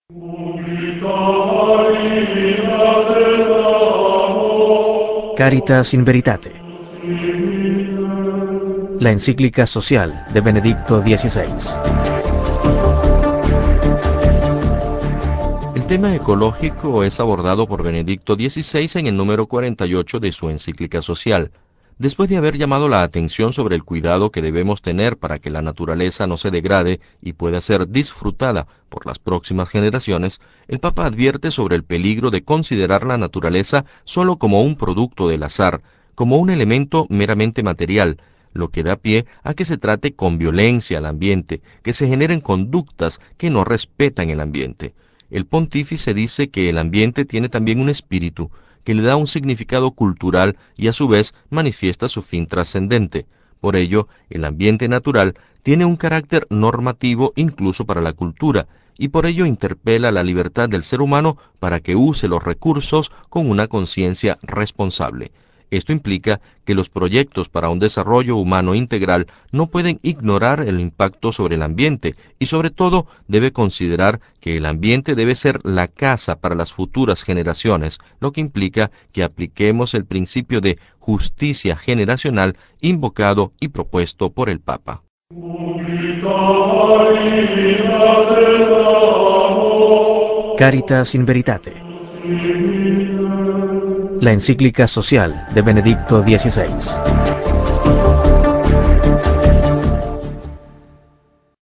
Caritas in Veritate. La encíclica social de Benedicto XVI. El tema ecológico es abordado por Benedicto XVI en el número 48 de su encíclica social. Después de haber llamado la atención sobre el cuidado que debemos tener para que la naturaleza no se degrade y pueda ser disfrutada por las próximas generaciones, el Papa advierte sobre el peligro de considerar la naturaleza solo como un producto del azar, como un elemento meramente material, lo que da pie a que se trate con violencia al ambiente, que se generen conductas que no respetan el ambiente. El pontífice dice que el ambiente tiene también un espíritu, que le da un significado cultural y a su vez manifiesta su fin trascendente. Por ello, el ambiente natural tiene un carácter normativo incluso para la cultura, y por ello interpela la libertad del ser humano para que use los recursos con una conciencia responsable. Esto implica que los proyectos para un desarrollo humano integral no pueden ignorar el impacto sobre el ambiente y sobre todo debe considerar que el ambiente debe ser la casa para las futuras generaciones, lo que implica que apliquemos el principio de justicia generacional invocado y propuesto por el Papa. Caritas in Veritate. La encíclica social de Benedicto XVI.